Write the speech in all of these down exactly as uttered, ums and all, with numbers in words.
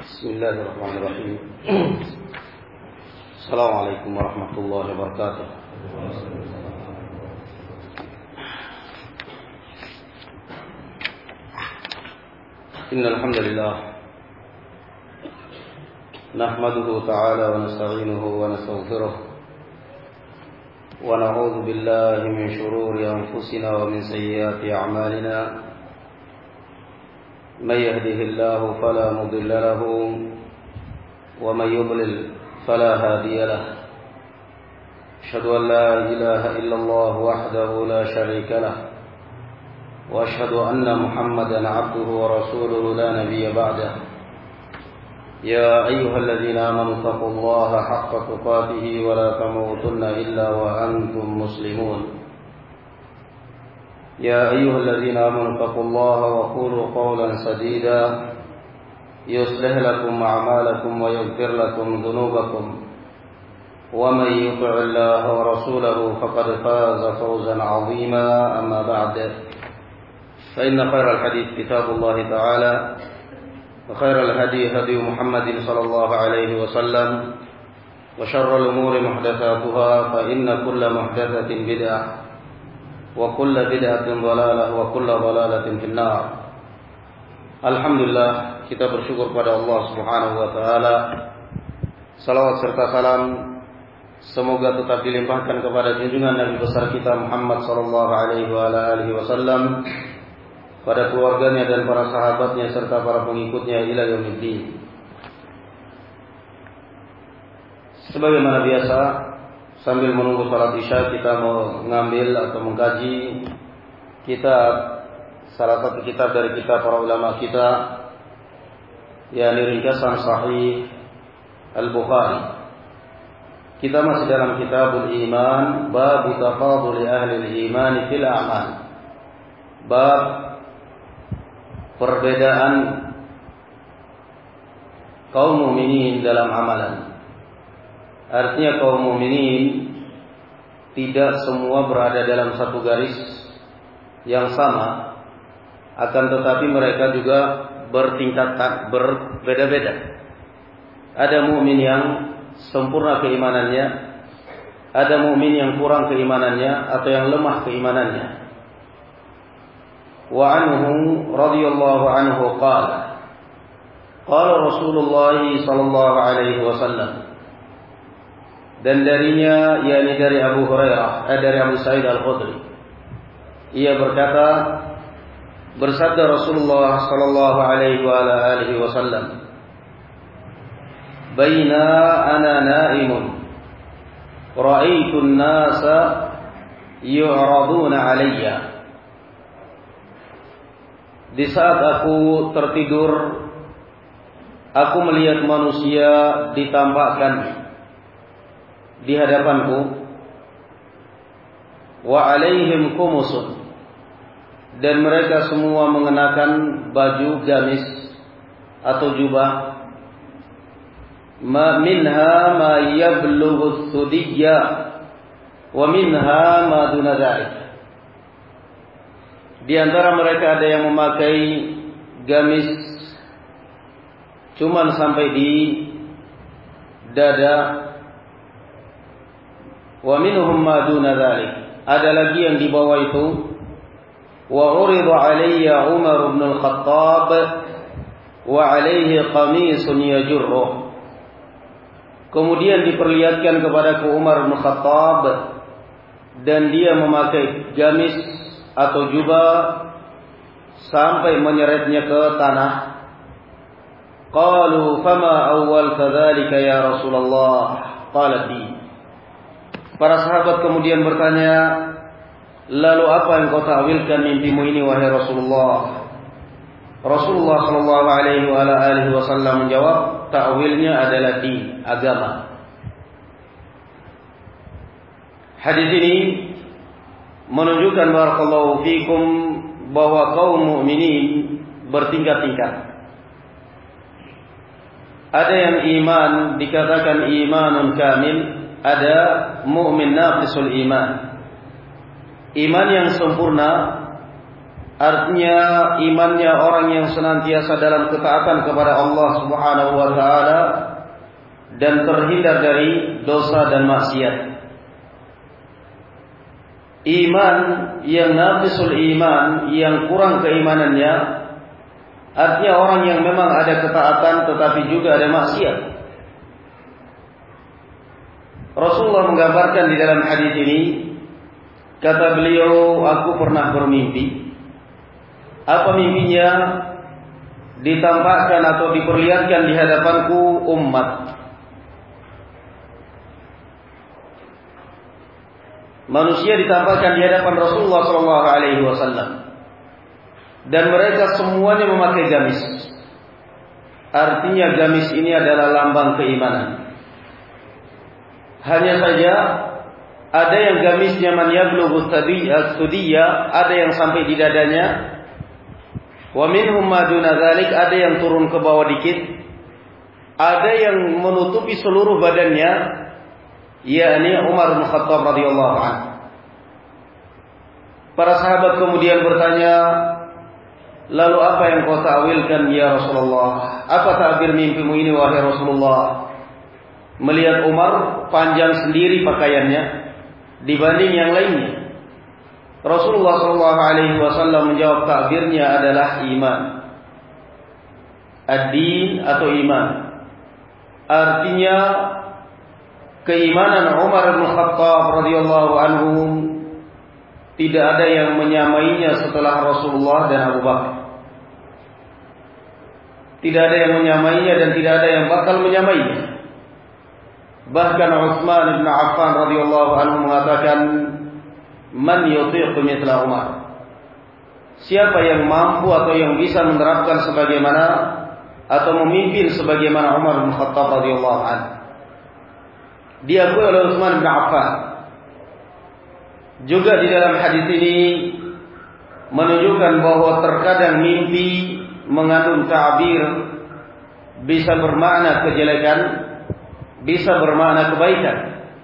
Bismillahirrahmanirrahim. Assalamualaikum warahmatullahi wabarakatuh. Innal hamdalillah nahmaduhu ta'ala wa nasta'inuhu wa nastaghfiruh wa na'udzu billahi min shururi anfusina wa min sayyiati a'malina. من يهده الله فلا مضل له ومن يضلل فلا هادي له أشهد أن لا إله إلا الله وحده لا شريك له وأشهد أن محمدا عبده ورسوله لا نبي بعده يا أيها الذين آمنوا اتقوا الله حق تقاته ولا تموتن إلا وأنتم مسلمون يا أيها الذين آمنوا اتقوا الله وقولوا قولا سديدا يصلح لكم أعمالكم ويغفر لكم ذنوبكم ومن يطع الله ورسوله فقد فاز فوزا عظيما. أما بعد فإن خير الحديث كتاب الله تعالى وخير الهدي هدي محمد صلى الله عليه وسلم وشر الأمور محدثاتها فإن كل محدثة بدعة wa kullu bid'atin dhalalah wa kullu dhalalatin finnar. Alhamdulillah, kita bersyukur pada Allah Subhanahu wa taala. Salawat serta salam semoga tetap dilimpahkan kepada junjungan Nabi besar kita Muhammad sallallahu alaihi wa alihi wasallam, pada keluarganya dan para sahabatnya serta para pengikutnya ila yaumiddin. Sebagaimana biasa, sambil menunggu salat Isya kita mengambil atau mengkaji kitab, salah satu kitab dari kitab para ulama kita, yakni ringkasan Sahih Al-Bukhari. Kita masih dalam Kitabul Iman, bab tafadhul ahli al-iman fil a'mal. Bab perbedaan kaum mukminin dalam amalan. Artinya kaum mukminin tidak semua berada dalam satu garis yang sama, akan tetapi mereka juga bertingkat berbeda-beda. Ada mukmin yang sempurna keimanannya, ada mukmin yang kurang keimanannya atau yang lemah keimanannya. Wa anhu radhiyallahu anhu qala qala Rasulullah sallallahu alaihi wasallam. Dan darinya, yakni dari Abu Hurairah, eh, dari Abu Sa'id Al-Khudri, ia berkata, bersabda Rasulullah sallallahu alaihi wa alihi wasallam, "Baina ana na'imun, ra'aitu an-nasa yu'raduna 'alayya." Di saat aku tertidur, aku melihat manusia ditampakkan di hadapanku, wa alaihim kumusun, dan mereka semua mengenakan baju gamis atau jubah, ma minha ma yablughu thudiyya wa minha ma duna dzalik. Di antara mereka ada yang memakai gamis cuman sampai di dada, wa minhum ma duna dzalik, ada lagi yang di bawah itu. Wa urida alayya Umar bin Al-Khattab wa alayhi qamisun yajurruh. Kemudian diperlihatkan kepadaku Umar bin Khattab dan dia memakai gamis atau jubah sampai menyeretnya ke tanah. Qalu fama awwal kadzalika ya Rasulullah? Qala bi. Para sahabat kemudian bertanya, lalu apa yang kau ta'wilkan mimpimu ini wahai Rasulullah? Rasulullah sallallahu alaihi wa alihi wasallam menjawab, ta'wilnya adalah din, agama. Hadis ini menunjukkan barakallahu fikum bahwa kaum mukminin bertingkat-tingkat. Ada yang iman dikatakan imanun kamil, ada mukmin naqisul iman. Iman yang sempurna artinya imannya orang yang senantiasa dalam ketaatan kepada Allah Subhanahu wa taala dan terhindar dari dosa dan maksiat. Iman yang naqisul iman, yang kurang keimanannya, artinya orang yang memang ada ketaatan tetapi juga ada maksiat. Rasulullah menggambarkan di dalam hadis ini, kata beliau, aku pernah bermimpi. Apa mimpinya? Ditampakkan atau diperlihatkan di hadapanku umat. Manusia ditampakkan di hadapan Rasulullah shallallahu alaihi wasallam, dan mereka semuanya memakai gamis. Artinya gamis ini adalah lambang keimanan. Hanya saja ada yang gamisnya man yablughu as-sudiyya, ada yang sampai di dadanya. Wa minhum ma duna dzalik, ada yang turun ke bawah dikit. Ada yang menutupi seluruh badannya, yakni Umar bin Khattab radhiyallahu anhu. Para sahabat kemudian bertanya, lalu apa yang kau ta'wilkan ya Rasulullah? Apa ta'bir mimpimu ini wahai Rasulullah? Melihat Umar panjang sendiri pakaiannya dibanding yang lainnya. Rasulullah shallallahu alaihi wasallam menjawab, takbirnya adalah iman. Ad-din atau iman. Artinya keimanan Umar bin Khattab radhiyallahu anhu tidak ada yang menyamainya setelah Rasulullah dan Abu Bakar. Tidak ada yang menyamainya dan tidak ada yang bakal menyamainya. Bahkan Utsman bin Affan radhiyallahu anhu mengatakan, man yutiqu mithla Umar. Siapa yang mampu atau yang bisa menerapkan sebagaimana atau memimpin sebagaimana Umar bin Khattab radhiyallahu anhu. Diakui oleh Utsman bin Affan. Juga di dalam hadis ini menunjukkan bahwa terkadang mimpi mengandung ta'bir, bisa bermakna kejelekan, bisa bermakna kebaikan.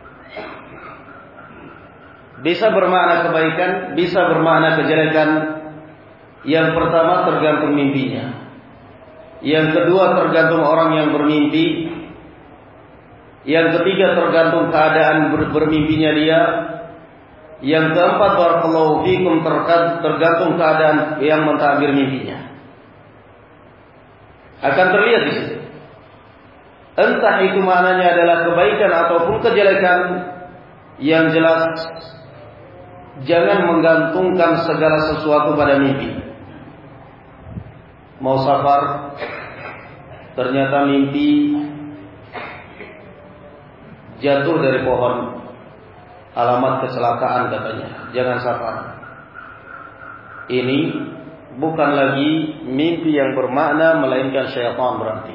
Bisa bermakna kebaikan, bisa bermakna kejelekan. Yang pertama tergantung mimpinya. Yang kedua tergantung orang yang bermimpi. Yang ketiga tergantung keadaan ber- bermimpinya dia. Yang keempat barakallahu fikum tergantung keadaan yang mentakbir mimpinya. Akan terlihat di situ. Entah itu maknanya adalah kebaikan ataupun kejelekan, yang jelas jangan menggantungkan segala sesuatu pada mimpi. Mau safar, ternyata mimpi jatuh dari pohon, alamat kecelakaan katanya, jangan safar. Ini bukan lagi mimpi yang bermakna, melainkan syaitan berarti.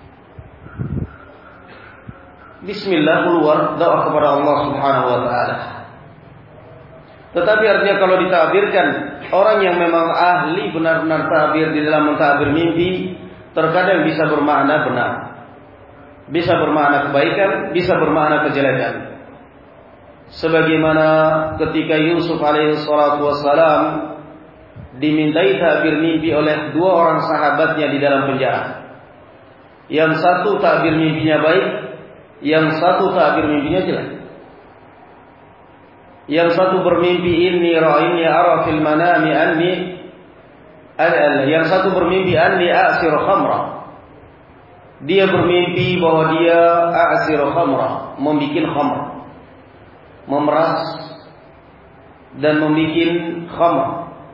Bismillah, keluar doa kepada Allah Subhanahu wa taala. Tetapi artinya kalau ditakbirkan, orang yang memang ahli benar-benar takbir di dalam mentakbir mimpi, terkadang bisa bermakna benar, bisa bermakna kebaikan, bisa bermakna kejelekan. Sebagaimana ketika Yusuf alaihi salatu wassalam dimintai takbir mimpi oleh dua orang sahabatnya di dalam penjara. Yang satu takbir mimpinya baik, yang satu takbir mimpinya jelek. Yang satu bermimpi inni ra'ini ara fil manami anni al yang satu bermimpi anni a'sir khamra. Dia bermimpi bahwa dia a'sir khamra, membikin khamr, memeras dan membikin khamr.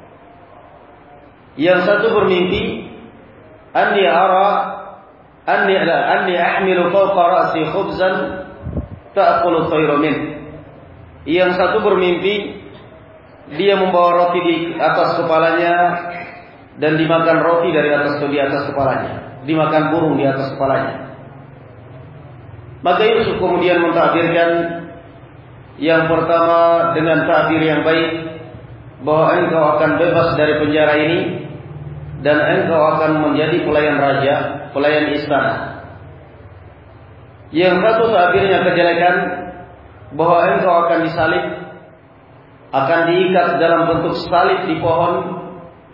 Yang satu bermimpi anni ara anni la anni ahmilu fawqa ra'si khubzan ta'kulu tayru min. Yang satu bermimpi dia membawa roti di atas kepalanya dan dimakan roti dari atas di atas kepalanya, dimakan burung di atas kepalanya. Maka Yusuf kemudian mentakbirkan yang pertama dengan takbir yang baik, bahwa engkau akan bebas dari penjara ini dan engkau akan menjadi pelayan raja, pelayan istana. Yang satu takbirnya kejelekan, bahwa engkau akan disalib, akan diikat dalam bentuk salib di pohon,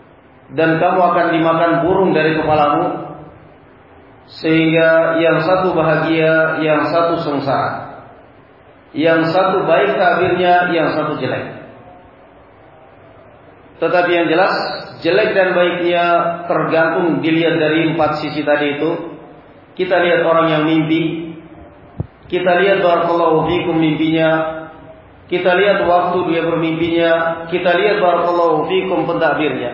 dan kamu akan dimakan burung dari kepalamu, sehingga yang satu bahagia, yang satu sengsara, yang satu baik takbirnya, yang satu jelek. Tetapi yang jelas, jelek dan baiknya tergantung dilihat dari empat sisi tadi itu. Kita lihat orang yang mimpi, kita lihat barakallahu fikum mimpinya, kita lihat waktu dia bermimpinya, kita lihat barakallahu fikum pentakbirnya.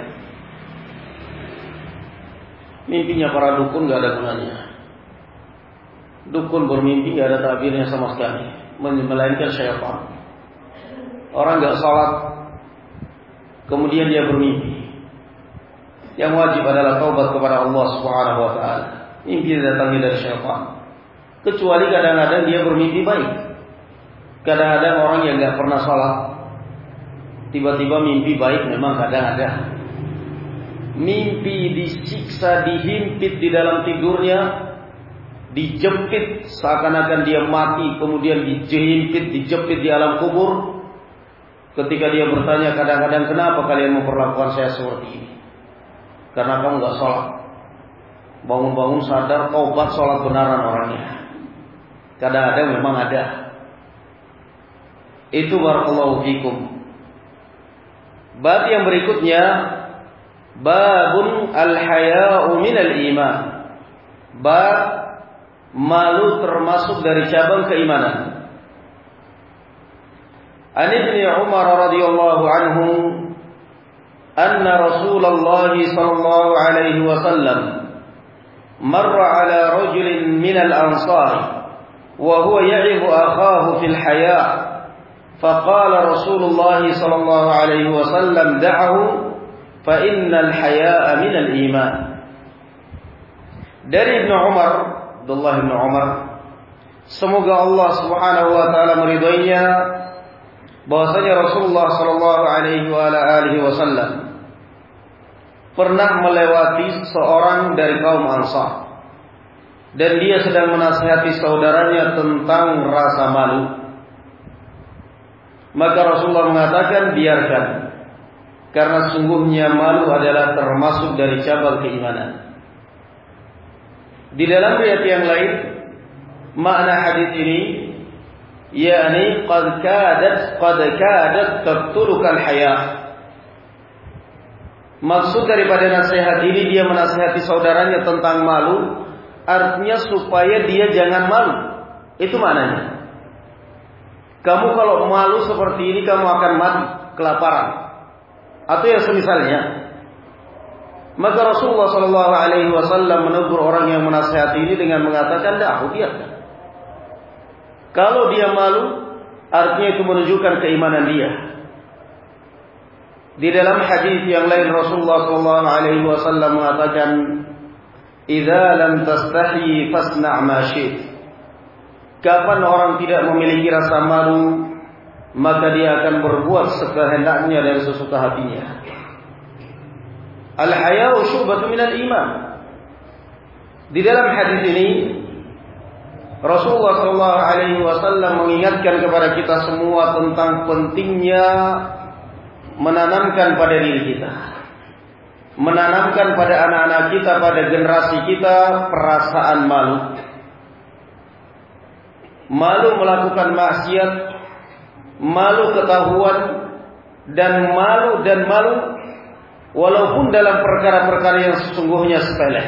Mimpinya para dukun gak ada gunanya. Dukun bermimpi gak ada takbirnya sama sekali, melainkan syaitan. Orang gak sholat, kemudian dia bermimpi. Yang wajib adalah taubat kepada Allah Subhanahu wa taala. Mimpi datangnya dari syaitan. Kecuali kadang-kadang dia bermimpi baik. Kadang-kadang orang yang enggak pernah sholat, tiba-tiba mimpi baik, memang kadang ada. Mimpi disiksa, dihimpit di dalam tidurnya, dijepit seakan-akan dia mati, kemudian dihimpit, dijepit di alam kubur. Ketika dia bertanya kadang-kadang, kenapa kalian memperlakukan saya seperti ini? Karena kamu gak sholat. Bangun-bangun sadar, taubat, sholat benaran orangnya. Kadang-kadang memang ada. Itu barakallahu fikum. Bab yang berikutnya, babun al-haya'u minal iman. Bab malu termasuk dari cabang keimanan. An Ibnu Umar radhiyallahu anhu anna Rasulullah sallallahu alaihi wasallam marra ala rajulin min al-ansar wa huwa ya'ibu akhahu fil haya' faqala Rasulullah sallallahu alaihi wasallam da'ahu fa innal haya'a min al-iman. Dari Ibnu Umar, Abdullah bin Umar, semoga Allah Subhanahu wa taala meridainya, bahwasanya Rasulullah sallallahu alaihi wa alihi wasallam pernah melewati seorang dari kaum Ansar dan dia sedang menasihati saudaranya tentang rasa malu. Maka Rasulullah mengatakan, biarkan, karena sungguhnya malu adalah termasuk dari cabang keimanan. Di dalam riwayat yang lain, makna hadis ini yakni qad kadat qad kadat taqtulukal haya. Maksud daripada nasihat ini, dia menasihati saudaranya tentang malu, artinya supaya dia jangan malu. Itu maknanya. Kamu kalau malu seperti ini, kamu akan mati kelaparan atau yang semisalnya. Maka Rasulullah sallallahu alaihi wasallam menegur orang yang menasihati ini dengan mengatakan, "Dah, biarkan." Kalau dia malu, artinya itu menunjukkan keimanan dia. Di dalam hadis yang lain Rasulullah sallallahu alaihi wasallam mengatakan, "Idza lam tastahi fasna' ma syi'ta." Kapan orang tidak memiliki rasa malu, maka dia akan berbuat sekehendaknya dan sesuka hatinya. Al-haya'u syu'batun minal iman. Di dalam hadis ini Rasulullah sallallahu alaihi wasallam mengingatkan kepada kita semua tentang pentingnya menanamkan pada diri kita, menanamkan pada anak-anak kita, pada generasi kita perasaan malu. Malu melakukan maksiat, malu ketahuan, dan malu dan malu walaupun dalam perkara-perkara yang sesungguhnya sepele.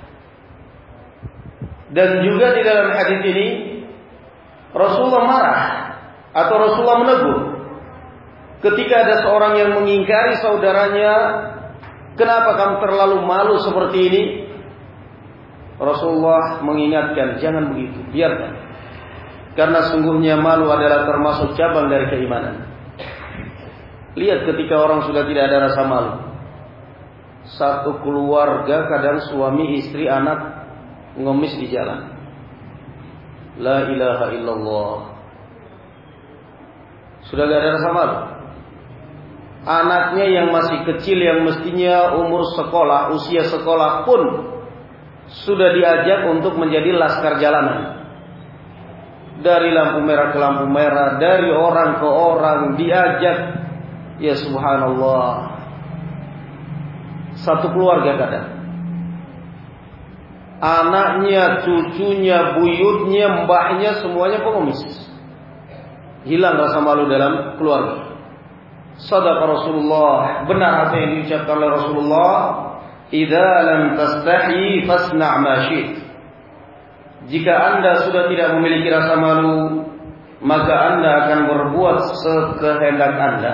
Dan juga di dalam hadis ini Rasulullah marah atau Rasulullah menegur ketika ada seorang yang mengingkari saudaranya, kenapa kamu terlalu malu seperti ini? Rasulullah mengingatkan, jangan begitu, biarkan. Karena sungguhnya malu adalah termasuk cabang dari keimanan. Lihat ketika orang sudah tidak ada rasa malu. Satu keluarga, kadang suami, istri, anak ngemis di jalan. La ilaha illallah. Sudah gak ada rasa malu. Anaknya yang masih kecil, yang mestinya umur sekolah, usia sekolah pun sudah diajak untuk menjadi laskar jalanan. Dari lampu merah ke lampu merah, dari orang ke orang diajak. Ya subhanallah. satu keluarga kadang. Anaknya, cucunya, buyutnya, mbahnya semuanya pengemis. Hilang rasa malu dalam keluarga. Shadaqa Rasulullah, benar apa yang diucapkan oleh Rasulullah, "Idza lam tastahi fasna' ma syi'ta." Jika Anda sudah tidak memiliki rasa malu, maka Anda akan berbuat sekehendak Anda.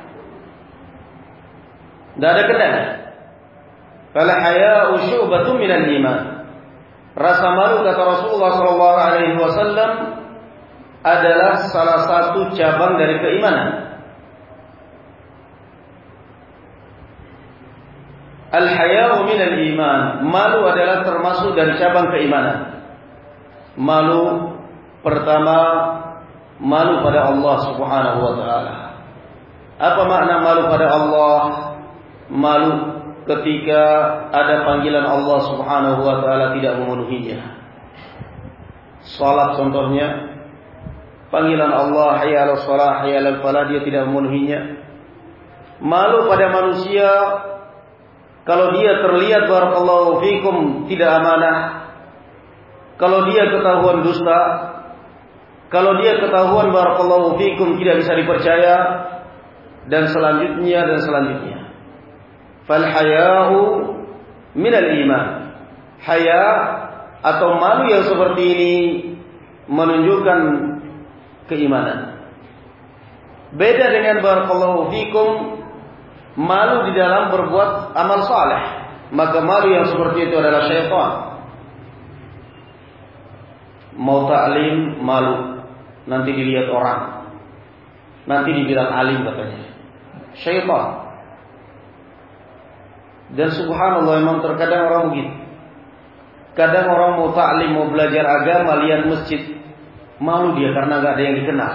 Tidak ada kendali. Fal haya'u syu'batun minal iman. Rasa malu, kata Rasulullah sallallahu alaihi wasallam, adalah salah satu cabang dari keimanan. Al-haya'u minal iman. Malu adalah termasuk dari cabang keimanan. Malu pertama, malu pada Allah Subhanahu wa taala. Apa makna malu pada Allah? Malu ketika ada panggilan Allah Subhanahu wa taala tidak memenuhinya. Salat contohnya, panggilan Allah hayya 'alas shalah, hayya 'alal falah, dia tidak memenuhinya. Malu pada manusia kalau dia terlihat barakallahu fikum tidak amanah, kalau dia ketahuan dusta, kalau dia ketahuan barakallahu fikum tidak bisa dipercaya, dan selanjutnya dan selanjutnya. Fal haya'u minal iman. Haya atau malu yang seperti ini menunjukkan keimanan. Beda dengan barakallahu fikum malu di dalam berbuat amal saleh. Maka malu yang seperti itu adalah syaitan. Mau taklim malu, nanti dilihat orang, nanti dibilang alim katanya. Syaitan. Dan subhanallah, memang terkadang orang begitu. Kadang orang mau taklim, mau belajar agama, lihat masjid, malu dia karena gak ada yang dikenal.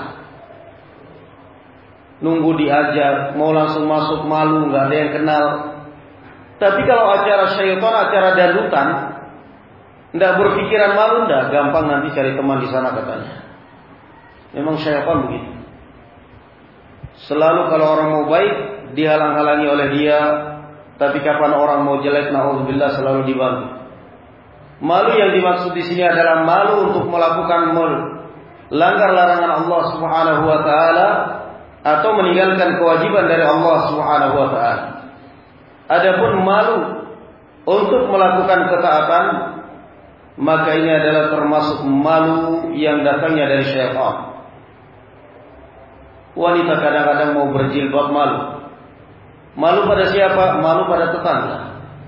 Nunggu diajak, mau langsung masuk malu, gak ada yang kenal. Tapi kalau acara syaitan, acara danutan, nggak berpikiran malu, nggak gampang nanti cari teman di sana katanya. Memang syaitan begitu. Selalu kalau orang mau baik dihalang-halangi oleh dia, tapi kapan orang mau jelek, naudzubillah, selalu dibantu. Malu yang dimaksud di sini adalah malu untuk melakukan melanggar larangan Allah Subhanahu wa taala atau meninggalkan kewajiban dari Allah Subhanahu wa taala. Adapun malu untuk melakukan ketaatan, maka ini adalah termasuk malu yang datangnya dari syaitan. Wanita kadang-kadang mau berjilbab malu. Malu pada siapa? Malu pada tetangga.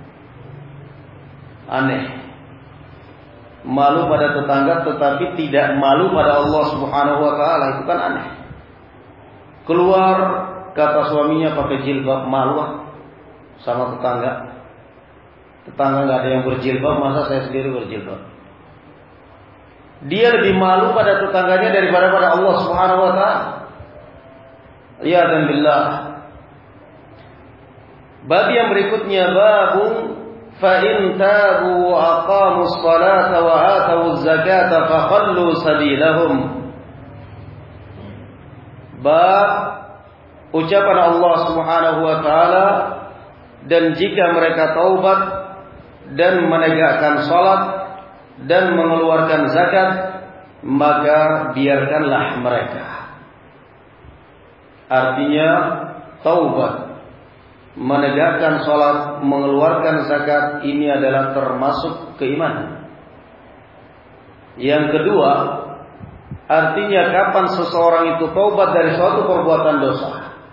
Aneh. Malu pada tetangga tetapi tidak malu pada Allah Subhanahu wa taala, itu kan aneh. Keluar kata suaminya pakai jilbab, malu sama tetangga. Tetangga nggak ada yang berjilbab, masa saya sendiri berjilbab? Dia lebih malu pada tetangganya daripada pada Allah Subhanahu wa taala. Riyadhan billah. Bab yang berikutnya, babun fa in tabu wa aqamus salata wa atawuz zakata fa khallu sabilahum. Bab ucapan Allah Subhanahu wa taala, dan jika mereka taubat dan menegakkan salat dan mengeluarkan zakat, maka biarkanlah mereka. Artinya taubat, menegakkan salat, mengeluarkan zakat, ini adalah termasuk keimanan. Yang kedua, artinya kapan seseorang itu taubat dari suatu perbuatan dosa,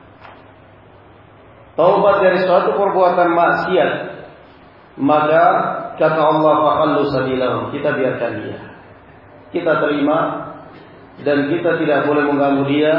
taubat dari suatu perbuatan maksiat, maka kata Allah faqallu sabilahum, kita biarkan dia, kita terima, dan kita tidak boleh mengganggu dia,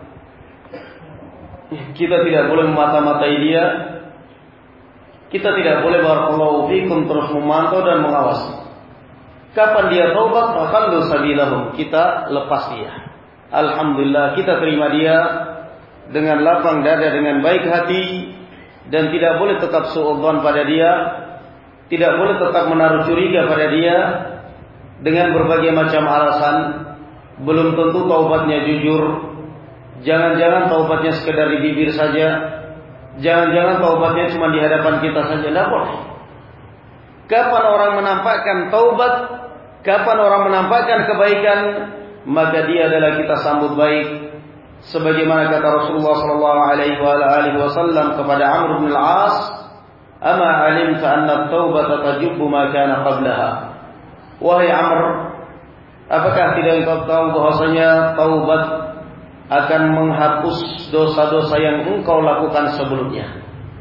kita tidak boleh memata-matai dia, kita tidak boleh barakallahu fikum terus memantau dan mengawasi. Kapan dia taubat, faqallu sabilahum, kita lepas dia. Alhamdulillah, kita terima dia dengan lapang dada, dengan baik hati, dan tidak boleh tetap suudzon pada dia, tidak boleh tetap menaruh curiga pada dia dengan berbagai macam alasan. Belum tentu taubatnya jujur, jangan-jangan taubatnya sekedar di bibir saja, Jangan-jangan taubatnya cuma di hadapan kita saja, tidak boleh. Kapan orang menampakkan taubat, kapan orang menampakkan kebaikan, maka dia adalah kita sambut baik. Sebagaimana kata Rasulullah sallallahu alaihi wasallam kepada Amr bin al-As, "Ama alimta anna at-taubata tajubbu ma kana qablaha?" Wahai Amr, apakah tidak engkau tahu bahwasanya taubat akan menghapus dosa-dosa yang engkau lakukan sebelumnya?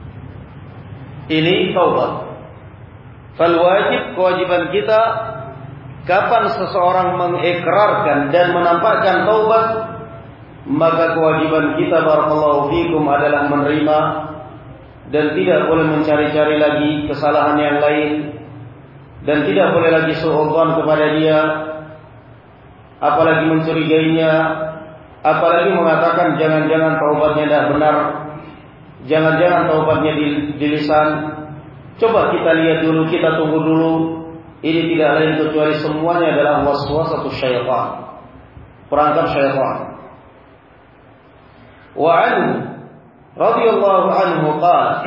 Ini taubat. Fal wajib, kewajiban kita, kapan seseorang mengikrarkan dan menampakkan taubat, maka kewajiban kita barakallahu fikum adalah menerima dan tidak boleh mencari-cari lagi kesalahan yang lain dan tidak boleh lagi suudzon kepada dia, apalagi mencurigainya, apalagi mengatakan jangan-jangan taubatnya tidak benar, jangan-jangan taubatnya di, di lisan. Coba kita lihat dulu, kita tunggu dulu. Ini tidak lain kecuali semuanya adalah waswasatus syaitan, perangkap syaitan. Wa anhu radhiyallahu anhu qala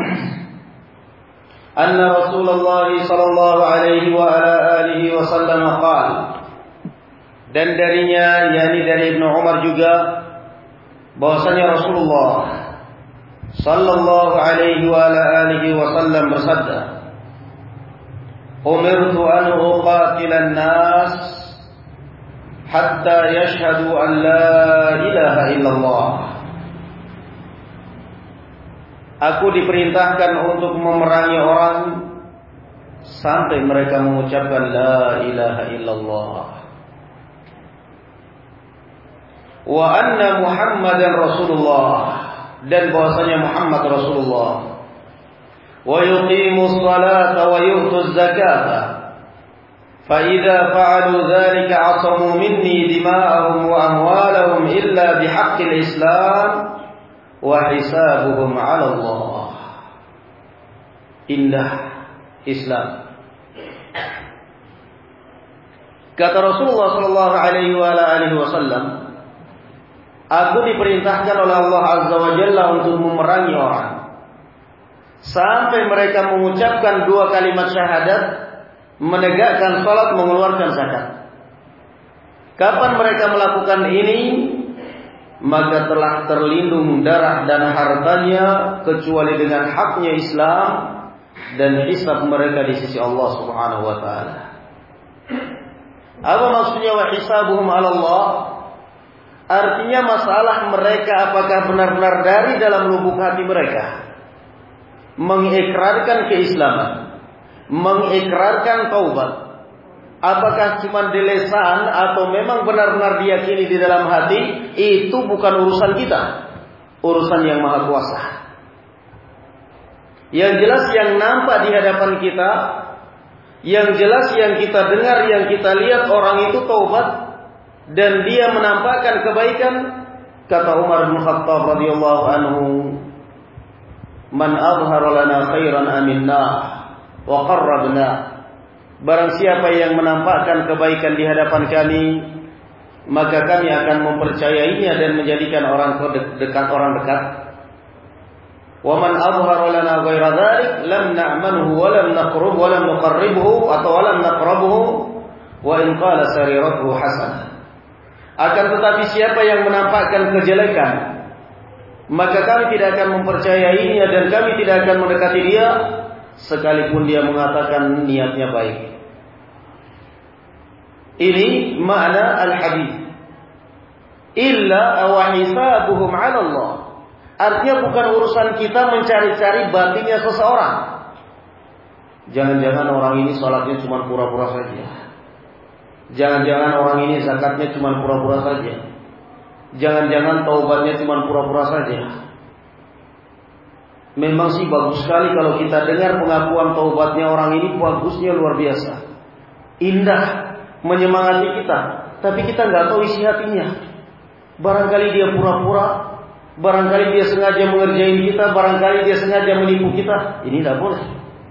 anna Rasulullah sallallahu alaihi wa ala alihi wasallam qala, dan darinya yakni dari Ibnu Umar juga bahwasanya Rasulullah sallallahu alaihi wa ala alihi wasallam bersabda, umirtu an uqatila an-nas hatta yashhadu an la ilaha illallah. Aku diperintahkan untuk memerangi orang sampai mereka mengucapkan la ilaha illallah. Wa anna Muhammadan Rasulullah, dan bahwasanya Muhammad Rasulullah. Wa yuqimus salata wa yu'tuz zakata. Fa idza fa'alu dzalika 'asamu minni dima'ahum wa amwalahum illa bihaqqil Islam wa hisabuhum 'ala Allah. Indah Islam. Kata Rasulullah sallallahu alaihi wa alihi wasallam, aku diperintahkan oleh Allah Azza wa Jalla untuk memerangi orang sampai mereka mengucapkan dua kalimat syahadat, menegakkan salat, mengeluarkan zakat. Kapan mereka melakukan ini, maka telah terlindung darah dan hartanya kecuali dengan haknya Islam dan hisab mereka di sisi Allah Subhanahu wa taala. Apa maksudnya wa hisabuhum 'ala Allah? Artinya masalah mereka apakah benar-benar dari dalam lubuk hati mereka mengikrarkan keislaman, mengikrarkan taubat. Apakah cuma di lisan atau memang benar-benar diyakini di dalam hati, itu bukan urusan kita, urusan yang Maha Kuasa. Yang jelas yang nampak di hadapan kita, yang jelas yang kita dengar, yang kita lihat orang itu taubat dan dia menampakkan kebaikan. Kata Umar bin Khattab radhiyallahu anhu, man azhara lana khairan aminna wa qarrabna. Barang siapa yang menampakkan kebaikan di hadapan kami, maka kami akan mempercayainya dan menjadikan orang dekat, orang dekat. Wa man azhara lana ghaira dzalik lam na'manhu wa lam naqrub wa lam nuqarribhu atau wa lam naqrabuhu wa in qala sariratuhu hasanah. Akan tetapi siapa yang menampakkan kejelekan, maka kami tidak akan mempercayainya dan kami tidak akan mendekati dia sekalipun dia mengatakan niatnya baik. Ini makna al-hadis. Illa wa hisabuhum 'ala Allah. Artinya bukan urusan kita mencari-cari batinnya seseorang. Jangan-jangan orang ini salatnya cuma pura-pura saja. Jangan-jangan orang ini zakatnya cuma pura-pura saja. Jangan-jangan taubatnya cuma pura-pura saja. Memang sih bagus sekali kalau kita dengar pengakuan taubatnya orang ini, bagusnya luar biasa, indah, menyemangati kita. Tapi kita nggak tahu isi hatinya. Barangkali dia pura-pura, barangkali dia sengaja mengerjain kita, barangkali dia sengaja menipu kita. Ini tidak boleh.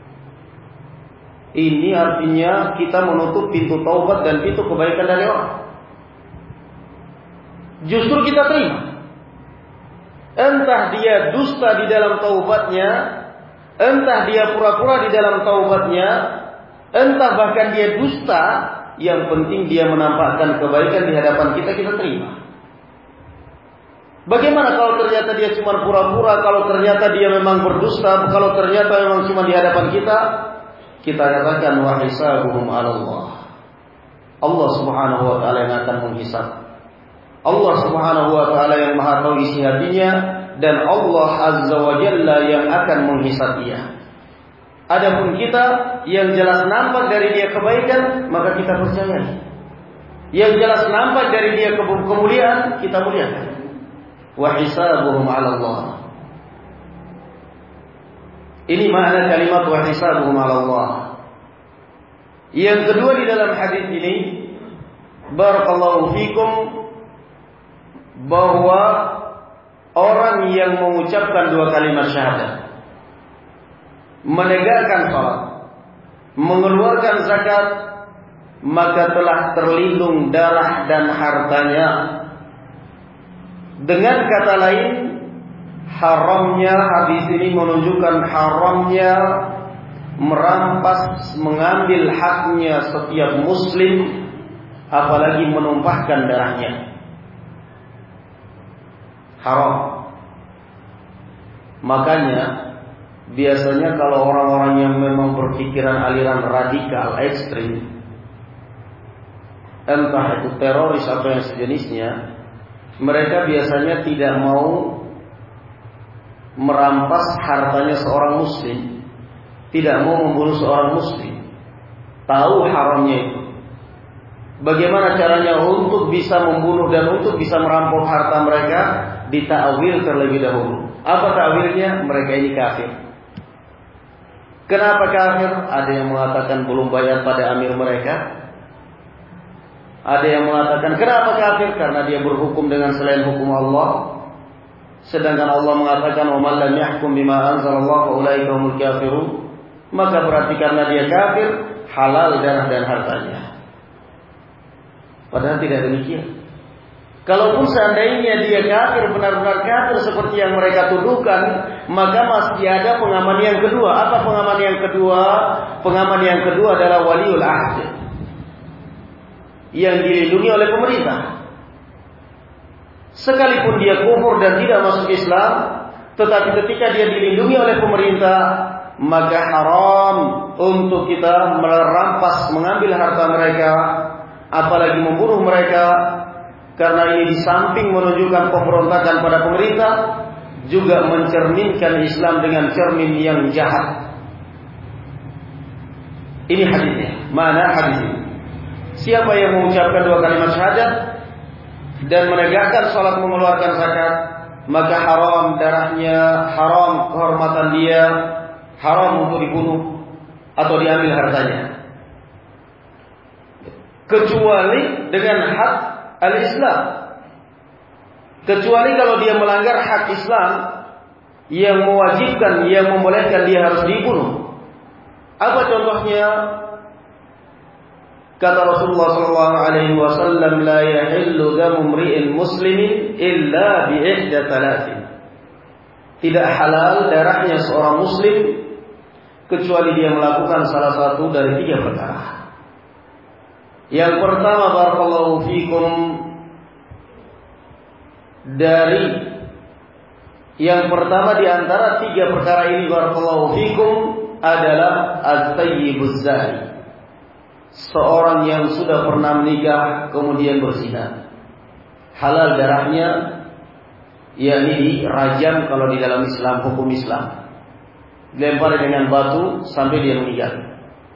Ini artinya kita menutup pintu taubat dan pintu kebaikan dari orang. Justru kita terima. entah dia dusta di dalam taubatnya, entah dia pura-pura di dalam taubatnya, entah bahkan dia dusta, yang penting dia menampakkan kebaikan di hadapan kita, kita terima. Bagaimana kalau ternyata dia cuma pura-pura, kalau ternyata dia memang berdusta, kalau ternyata memang cuma di hadapan kita, kita katakan wa hisabuhum 'ala Allah. Allah Subhanahu wa taala yang akan menghisab. Allah Subhanahu wa taala yang Maha tahu isi hatinya, dan Allah Azza wa Jalla yang akan menghisab dia. Adapun kita yang jelas nampak dari dia kebaikan, maka kita percayai. Yang jelas nampak dari dia kemuliaan, kita muliakan. Wa hisabuhum 'ala Allah. Ini makna kalimat wa hisabuhum 'ala Allah. Yang kedua di dalam hadis ini, barakallahu fikum, bahwa orang yang mengucapkan dua kalimat syahadat, menegakkan salat, mengeluarkan zakat, maka telah terlindung darah dan hartanya. Dengan kata lain, haramnya hadis ini menunjukkan haramnya merampas, mengambil haknya setiap muslim, apalagi menumpahkan darahnya. Haram. Makanya biasanya kalau orang-orang yang memang berpikiran aliran radikal ekstrim, entah itu teroris atau yang sejenisnya, mereka biasanya tidak mau merampas hartanya seorang muslim, tidak mau membunuh seorang muslim. Tahu haramnya itu. Bagaimana caranya untuk bisa membunuh dan untuk bisa merampok harta mereka? Ditakwil terlebih dahulu. Apa takwilnya? Mereka ini kafir. Kenapa kafir? Ada yang mengatakan belum bayar pada amir mereka. Ada yang mengatakan kenapa kafir? Karena dia berhukum dengan selain hukum Allah. Sedangkan Allah mengatakan wa man lam yahkum bima anzalallahu fa ulaika humul kafirun. Maka berarti karena dia kafir, halal darah dan hartanya. Padahal tidak demikian. Kalaupun seandainya dia kafir, benar-benar kafir seperti yang mereka tuduhkan, maka masih ada pengaman yang kedua. Apa pengaman yang kedua? Pengaman yang kedua adalah waliul ahd, yang dilindungi oleh pemerintah. Sekalipun dia kufur dan tidak masuk Islam, tetapi ketika dia dilindungi oleh pemerintah, maka haram untuk kita merampas, mengambil harta mereka, apalagi membunuh mereka. Karena ini di samping menunjukkan pemberontakan pada pemerintah, juga mencerminkan Islam dengan cermin yang jahat. Ini hadisnya. Mana hadis ini? Siapa yang mengucapkan dua kalimat syahadat dan menegakkan salat, mengeluarkan zakat, maka haram darahnya, haram kehormatan dia, haram untuk dibunuh atau diambil hartanya. Kecuali dengan hak al-Islam. Kecuali kalau dia melanggar hak Islam yang mewajibkan, yang membolehkan dia harus dibunuh. Apa contohnya? Kata Rasulullah sallallahu alaihi wasallam, la yahillu damu imri'in muslimin illa bi ihda thalathin. Tidak halal darahnya seorang muslim kecuali dia melakukan salah satu dari tiga perkara. Yang pertama, barakallahu fikum, dari yang pertama di antara tiga perkara ini, barakallahu fikum, adalah at-tayyibuz zani. Seorang yang sudah pernah menikah kemudian berzina. Halal darahnya, yakni dirajam kalau di dalam Islam, hukum Islam. Dilempar dengan batu sampai dia meninggal.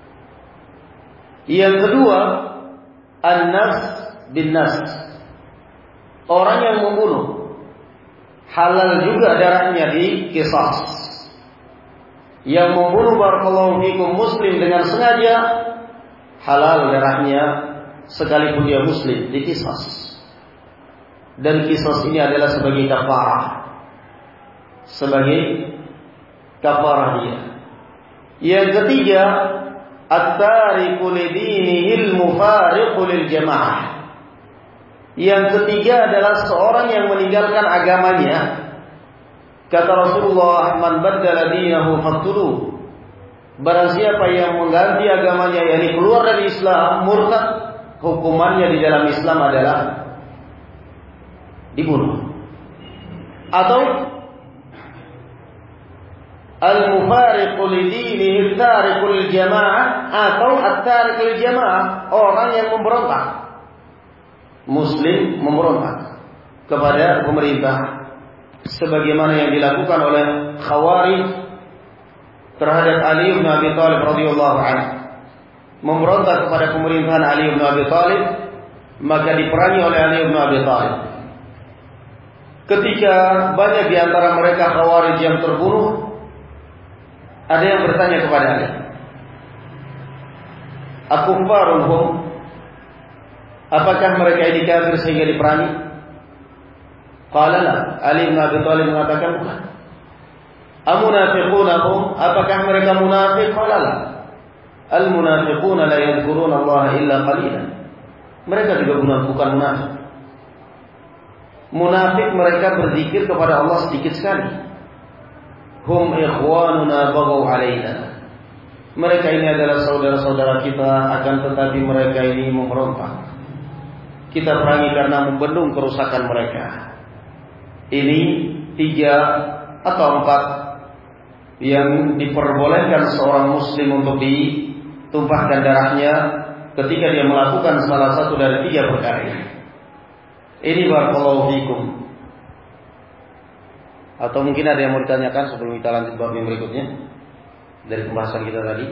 Yang kedua, an-nafs bin nafs. Orang yang membunuh, halal juga darahnya di qisas. Yang membunuh, barakallahu fikum, muslim dengan sengaja, halal darahnya sekalipun dia muslim, di qisas. Dan qisas ini adalah sebagai kafarah, sebagai kafarah dia. Yang ketiga, at-tariku lidinihil mufariqu lil jamaah. Yang ketiga adalah seorang yang meninggalkan agamanya Kata Rasulullah, "Man baddala dinahu faqtuluh." Barang siapa yang mengganti agamanya, yakni keluar dari Islam, murtad, hukumannya di dalam Islam adalah dibunuh. Atau al-mufariqu lidinihi at-tariqu lil-jamaah, atau at-tariqu lil-jamaah, orang yang memberontak. Muslim memberontak kepada pemerintah sebagaimana yang dilakukan oleh Khawarij terhadap Ali bin Abi Thalib radhiyallahu anhu. Memberontak kepada pemerintahan Ali bin Abi Thalib, maka diperangi oleh Ali bin Abi Thalib. Ketika banyak di antara mereka Khawarij yang terbunuh, ada yang bertanya kepada Ali, "Akuffarun hum?" Apakah mereka ini kafir sehingga diperangi? Qala la. Ali bin Abi Thalib mengatakan bukan. Amunafiquna hum? Apakah mereka munafik? Qala la. Al-munafiquna la yadhkuruna Allah illa qalilan. Mereka juga bukan munafik. Munafik mereka berzikir kepada Allah sedikit sekali. Hum ikhwanuna baghaw alaina. Mereka ini adalah saudara-saudara kita, akan tetapi mereka ini memberontak. Kita perangi karena membendung kerusakan mereka. Ini tiga atau empat yang diperbolehkan seorang muslim untuk ditumpahkan darahnya ketika dia melakukan salah satu dari tiga perkara ini. Ini barakallahu fikum. Atau mungkin ada yang mau ditanyakan sebelum kita lanjut bab yang berikutnya dari pembahasan kita tadi.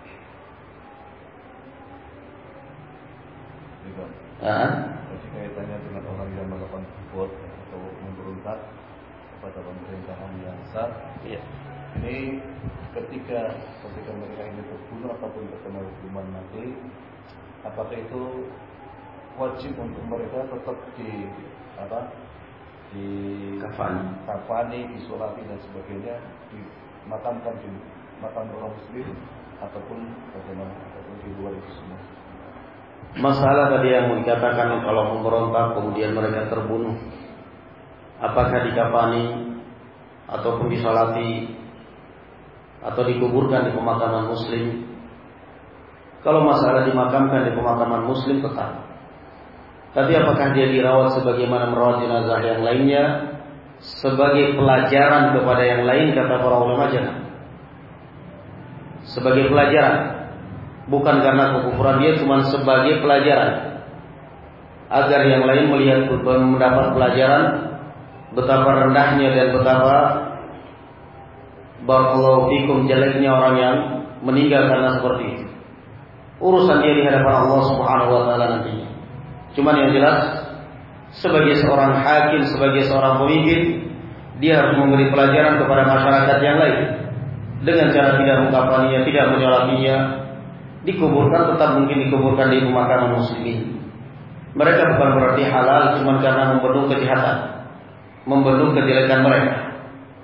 Ah, masih kaitannya dengan orang yang melakukan kufur atau memberontak kepada pemerintahan yang sah. Iya. Ini ketika ketika mereka ini terbunuh ataupun terkena hukuman mati, apakah itu wajib untuk mereka tetap di apa? Di kafani, kafani, disolati dan sebagainya, dimakamkan di makam orang muslim ataupun bagaimana ataupun di luar itu semua? Masalah tadi yang dikatakan kalau memberontak kemudian mereka terbunuh, apakah dikafani ataupun disolati atau dikuburkan di pemakaman muslim? Kalau masalah dimakamkan di pemakaman muslim tetap. Tapi apakah dia dirawat sebagaimana merawat jenazah yang lainnya sebagai pelajaran kepada yang lain, kata para ulama jangan. Sebagai pelajaran. Bukan karena kekufuran dia, cuma sebagai pelajaran agar yang lain melihat mendapat pelajaran betapa rendahnya dan betapa barakallahu fikum jeleknya orang yang meninggal karena seperti itu. Urusan dia di hadapan Allah Subhanahu wa taala nantinya. Cuman yang jelas sebagai seorang hakim, sebagai seorang pemimpin, dia harus memberi pelajaran kepada masyarakat yang lain dengan cara tidak mengkafaninya, tidak menyolatinya. Dikuburkan, tetap mungkin dikuburkan di pemakaman muslimin. Mereka bukan berarti halal cuma karena membendung kejahatan, membendung kejelekan mereka.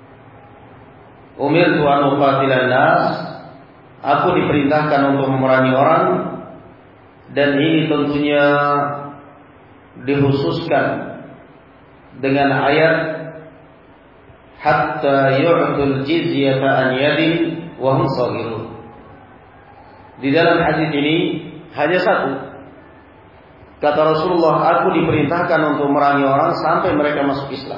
Umirtu an uqatilan nas, aku diperintahkan untuk memerangi orang, dan ini tentunya dikhususkan dengan ayat hatta yu'tul jizyata an yadin wa hum saghirun. Di dalam hadis ini hanya satu. Kata Rasulullah, aku diperintahkan untuk merangi orang sampai mereka masuk Islam.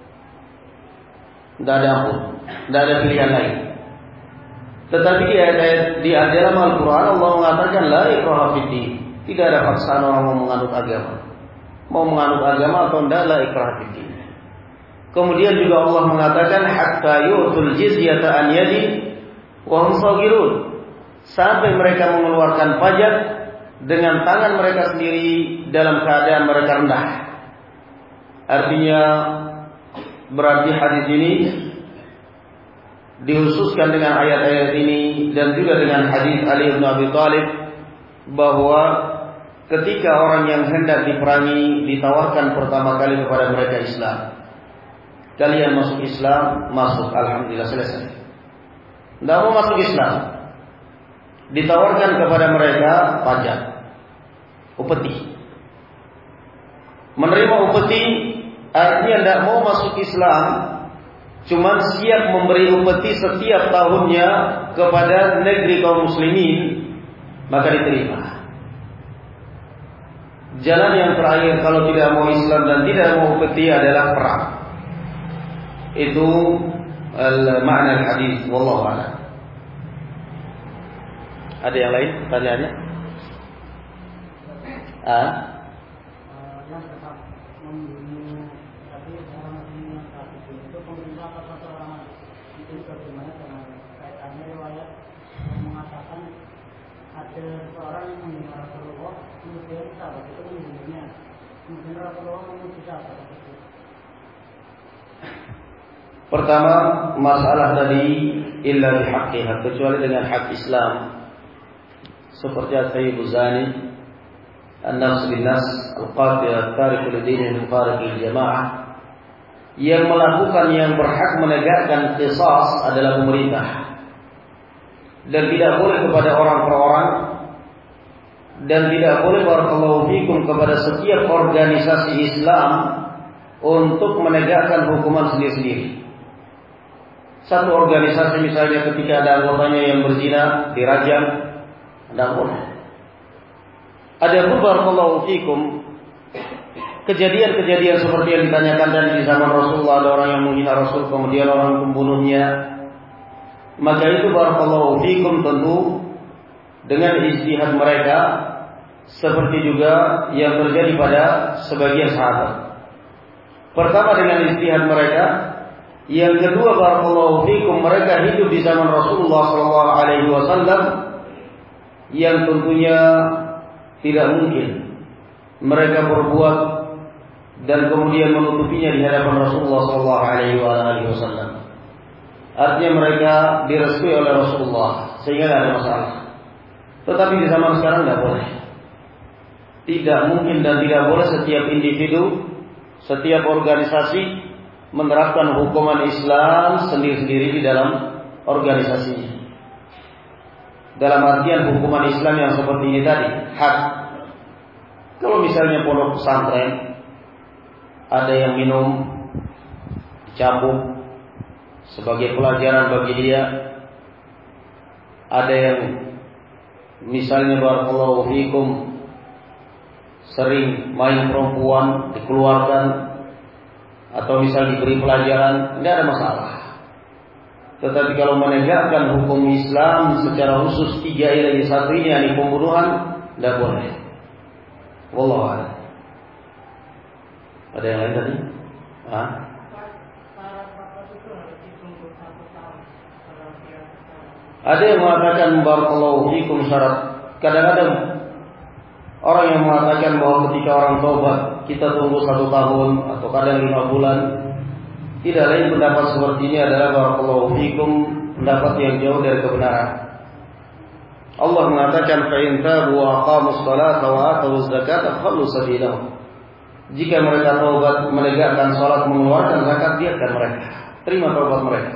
Tidak ada ampun, tidak ada pilihan lain. Tetapi di, di dalam Al-Quran Allah mengatakan la ikraha fiddin. Tidak ada paksaan orang mau menganut agama. Mau menganut agama atau tidak, la ikraha fiddin. Kemudian juga Allah mengatakan hatta yu'tul jizyata an yadin wa hum saghirun. Sampai mereka mengeluarkan pajak dengan tangan mereka sendiri dalam keadaan mereka rendah. Artinya berarti hadis ini dikhususkan dengan ayat-ayat ini dan juga dengan hadis Ali bin Abi Thalib bahwa ketika orang yang hendak diperangi ditawarkan pertama kali kepada mereka Islam. Kalian masuk Islam, masuk, alhamdulillah selesai. Tidak mau masuk Islam, ditawarkan kepada mereka pajak, upeti. Menerima upeti artinya tidak mau masuk Islam, cuman siap memberi upeti setiap tahunnya kepada negeri kaum muslimin, maka diterima. Jalan yang terakhir kalau tidak mau Islam dan tidak mau upeti adalah perang. Itu al-makna al-hadis, wallahu a'lam. Ada yang lain pertanyaannya? Ah? Yang tetap membunuh tapi orang yang kafir itu pemerintah apa orang itu bagaimana dengan kaitannya riwayat yang mengatakan ada seorang yang membunuh Rasulullah kemudian sahabat itu membunuhnya kemudian Rasulullah memuji sahabat itu. Pertama, masalah tadi illa bihaqqiha, kecuali dengan hak Islam. Seperti Al-Sayyid Zani, An-Nafs bin-Nas, Al-Qatil, Al-Tariq Al-Din, Al-Fariq Al-Jamaah, yang melakukan yang berhak menegakkan qisas adalah pemerintah. Dan tidak boleh kepada orang per orang, dan tidak boleh barakallahu fikum kepada setiap organisasi Islam untuk menegakkan hukuman sendiri-sendiri. Satu organisasi misalnya ketika ada anggotanya yang berzina dirajam, tidak boleh. Ada pun barakallahu fikum kejadian-kejadian seperti yang ditanyakan tadi di zaman Rasulullah, ada orang yang menghina Rasul kemudian orang membunuhnya, maka itu barakallahu fikum tentu dengan ijtihad mereka seperti juga yang terjadi pada sebagian sahabat. Pertama dengan ijtihad mereka, yang kedua barakallahu fikum mereka hidup di zaman Rasulullah sallallahu alaihi wasallam yang tentunya tidak mungkin mereka berbuat dan kemudian menutupinya di hadapan Rasulullah sallallahu alaihi wasallam. Artinya mereka direstui oleh Rasulullah sehingga tidak ada masalah. Tetapi di zaman sekarang tidak boleh. Tidak mungkin dan tidak boleh setiap individu, setiap organisasi menerapkan hukuman Islam sendiri-sendiri di dalam organisasinya. Dalam artian hukuman Islam yang seperti ini tadi, hak. Kalau misalnya pondok pesantren ada yang minum dicambuk sebagai pelajaran bagi dia, ada yang misalnya barakallahu fikum sering main perempuan dikeluarkan atau misal diberi pelajaran, tidak ada masalah. Tetapi kalau menegakkan hukum Islam secara khusus tiga ilahi satu ini, yakni pembunuhan, tidak boleh. Wallahu a'lam. Ada yang lain tadi? Hah? Ada yang mengatakan barakallahu fikum syarat. Kadang-kadang orang yang mengatakan bahwa ketika orang taubat kita tunggu satu tahun atau kadang lima bulan. Tidak lain pendapat seperti ini adalah barakallahu fikum pendapat yang jauh dari kebenaran. Allah mengatakan fa in tabu wa aqamus salata wa atuz zakata fakhallu sabilahum. Jika mereka taubat, menegakkan salat, mengeluarkan zakat, biarkan mereka. Terima taubat mereka.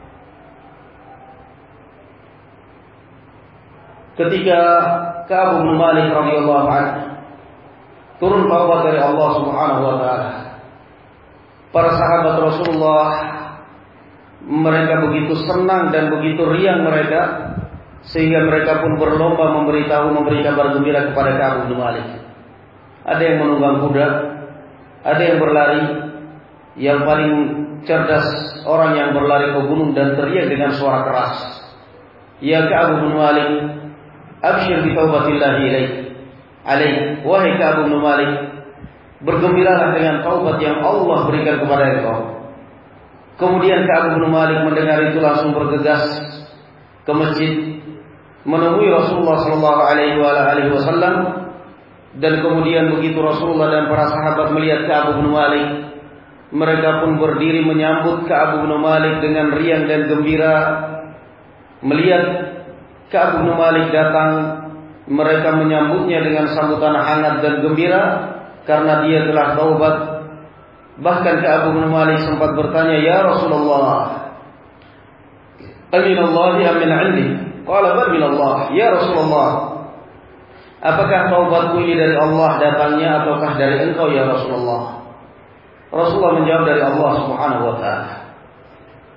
Ketika Ka'ab bin Malik radhiyallahu anhu turun taubat dari Allah Subhanahu wa taala, para sahabat Rasulullah mereka begitu senang dan begitu riang mereka sehingga mereka pun berlomba memberitahu, memberi kabar gembira kepada Ka'ab bin Malik. Ada yang menunggang kuda, ada yang berlari. Yang paling cerdas orang yang berlari ke gunung dan teriak dengan suara keras, "Ya Ka'ab bin Malik, abshir bi taubatillahi ilaik." Alaih, wahai Ka'ab bin Malik, bergembiralah dengan taubat yang Allah berikan kepada engkau. Kemudian Ka'ab bin Malik mendengar itu langsung bergegas ke masjid, menemui Rasulullah sallallahu alaihi wasallam, dan kemudian begitu Rasulullah dan para sahabat melihat Ka'ab bin Malik, mereka pun berdiri menyambut Ka'ab bin Malik dengan riang dan gembira. Melihat Ka'ab bin Malik datang, mereka menyambutnya dengan sambutan hangat dan gembira karena dia telah taubat. Bahkan Ka'ab bin Malik sempat bertanya, "Ya Rasulullah, aminallahi am min 'indi?" Qala bal min Allah. "Ya Rasulullah, apakah taubatku ini dari Allah datangnya ataukah dari engkau ya Rasulullah?" Rasulullah menjawab, "Dari Allah Subhanahu wa taala."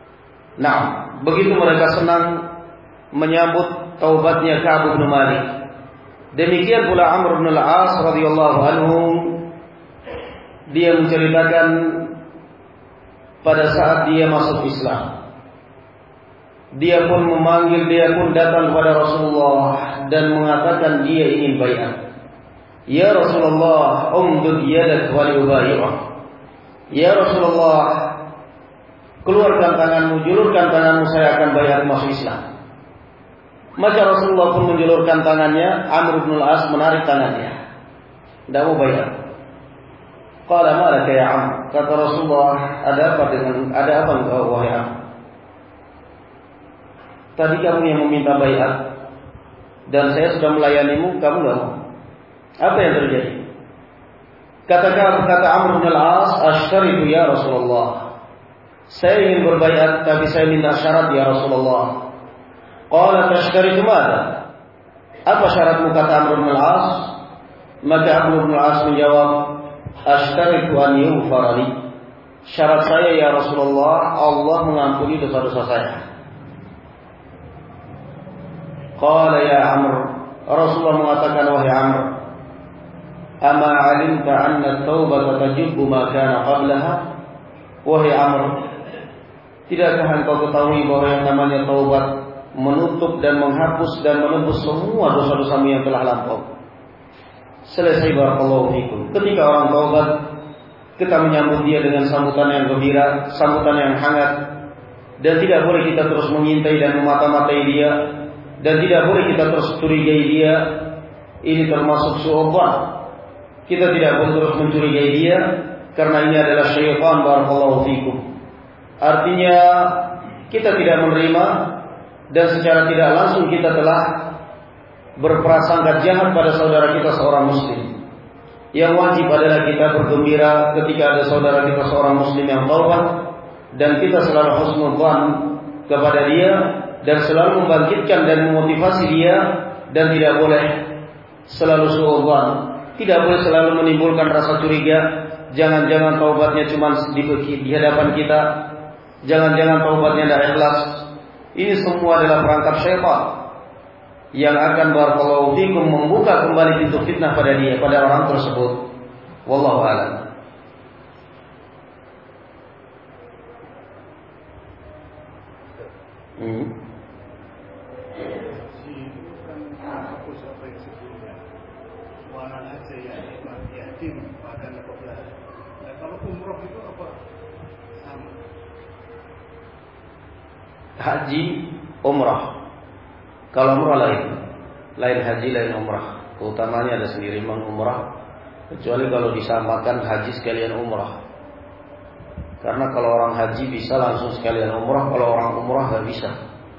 Nah, begitu mereka senang menyambut taubatnya Ka'ab bin Malik. Demikian pula Amr bin al-As radhiyallahu anhu, dia menceritakan pada saat dia masuk Islam, dia pun memanggil, dia pun datang kepada Rasulullah dan mengatakan dia ingin baiat. Ya Rasulullah, umdud yadak wa liubayyah. Ya Rasulullah, keluarkan tanganmu, julurkan tanganmu, saya akan baiat masuk Islam. Maka Rasulullah pun menjulurkan tangannya, Amr bin al-As menarik tangannya, tidak mau baiat. Qala ma laka ya Amr, kata Rasulullah, ada apa dengan ada apa engkau wahai Amr? Tadi kamu yang meminta baiat dan saya sudah melayanimu, kamu enggak mau. Apa yang terjadi? Kata kata Amr bin al-As, ashtaritu ya Rasulullah, saya ingin berbaiat tapi saya minta syarat ya Rasulullah. Qala tashtaritu madza? Apa syaratmu, kata Amr bin al-As? Maka Amr bin al-As menjawab, ashtaritu an yughfara li. Syarat saya ya Rasulullah, Allah mengampuni dosa-dosa saya. Qala ya Amr, Rasulullah mengatakan, wahai Amr, ama alimta anna at-taubata tajubbu ma kana qablaha? Wahai Amr, tidakkah engkau ketahui bahwa yang namanya taubat menutup dan menghapus dan menebus semua dosa-dosamu yang telah lampau? Selesai, barakallahu fikum. Ketika orang taubat, kita menyambut dia dengan sambutan yang gembira, sambutan yang hangat, dan tidak boleh kita terus mengintai dan memata-matai dia, dan tidak boleh kita terus curigai dia. Ini termasuk su'udzan. Kita tidak boleh terus mencurigai dia, karena ini adalah syaitan, barakallahu fikum. Artinya kita tidak menerima, dan secara tidak langsung kita telah berprasangka jahat pada saudara kita seorang muslim. Yang wajib adalah kita bergembira ketika ada saudara kita seorang muslim yang taubat, dan kita selalu husnudzan kepada dia, dan selalu membangkitkan dan memotivasi dia, dan tidak boleh selalu suudzan, tidak boleh selalu menimbulkan rasa curiga. Jangan-jangan taubatnya cuma di, di hadapan kita, jangan-jangan taubatnya tidak ikhlas. Ini semua adalah perangkap syaitan yang akan barakallahu fikum membuka kembali pintu fitnah pada dia, pada orang tersebut. Wallahu a'lam. Hmm. Haji, umrah. Kalau umrah lain, lain haji, lain umrah. Keutamanya ada sendiri memang umrah, kecuali kalau disamakan haji sekalian umrah. Karena kalau orang haji bisa langsung sekalian umrah, kalau orang umrah nggak bisa.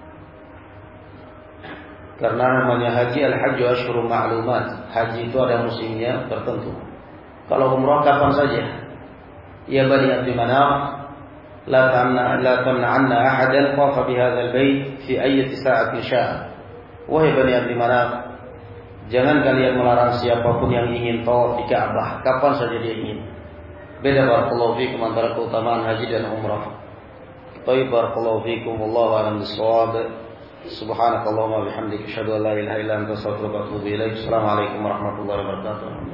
Karena namanya haji, al-hajju asyhurun ma'lumat. Haji itu ada musimnya tertentu. Kalau umrah kapan saja. Ya Bani Abdi Manaf, la tamna la tamna'anna ahadan qafa bi hadzal bait fi ayyati sa'atin sya'a. Wahai Bani Abdi Manaf, jangan kalian melarang siapapun yang ingin tawaf di Ka'bah kapan saja dia ingin. Beda barakallahu fikum antara keutamaan haji dan umrah. Baik, barakallahu fikum, wallahu a'lam bissawab. Subhanakallahumma bihamdika asyhadu an la ilaha illa anta astaghfiruka wa atubu ilaik. Assalamualaikum warahmatullahi wabarakatuh.